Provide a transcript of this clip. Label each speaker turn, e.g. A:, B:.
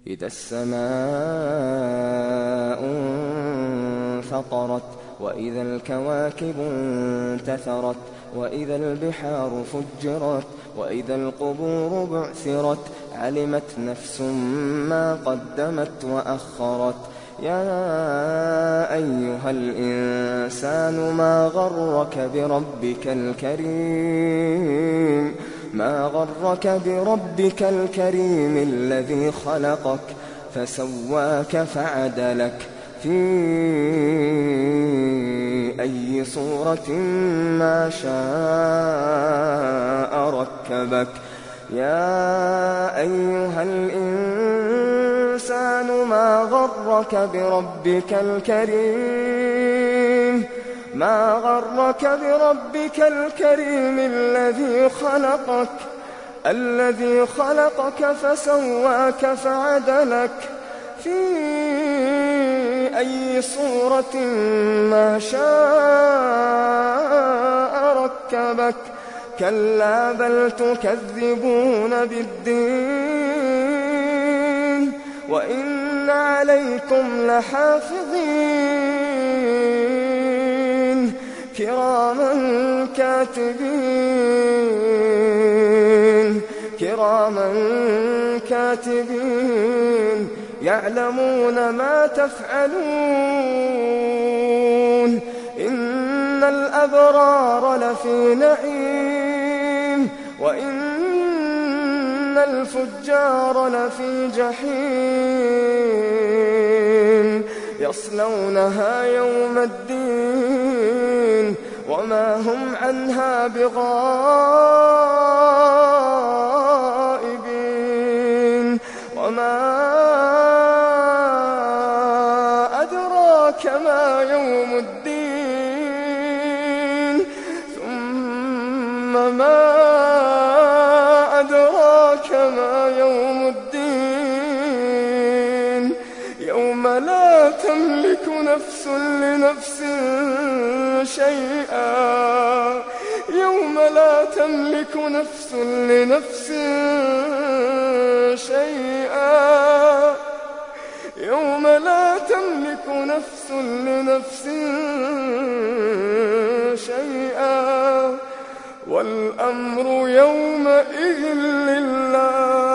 A: إذا السماء انفطرت وإذا الكواكب انتثرت وإذا البحار فجرت وإذا القبور بعثرت علمت نفس ما قدمت وأخرت يا أيها الإنسان ما غرك بربك الكريم الذي خلقك فسواك فعدلك في أي صورة ما شاء ركبك يا أيها الإنسان ما غرك بربك الكريم الذي خلقك فسواك فعدلك في أي صورة ما شاء ركبك كلا بل تكذبون بالدين وإن عليكم لحافظين كراما كاتبين يعلمون ما تفعلون إن الأبرار لفي نعيم وإن الفجار لفي جحيم يصلونها يوم الدين وما هم عنها بغائبين وما أدراك ما يوم الدين ثم ما أدراك ما يوم الدين يوم لا تملك نفس لنفس شيئا يوم لا تملك نفس لنفس شيئا يوم لا تملك نفس لنفس شيئا والأمر يومئذ لله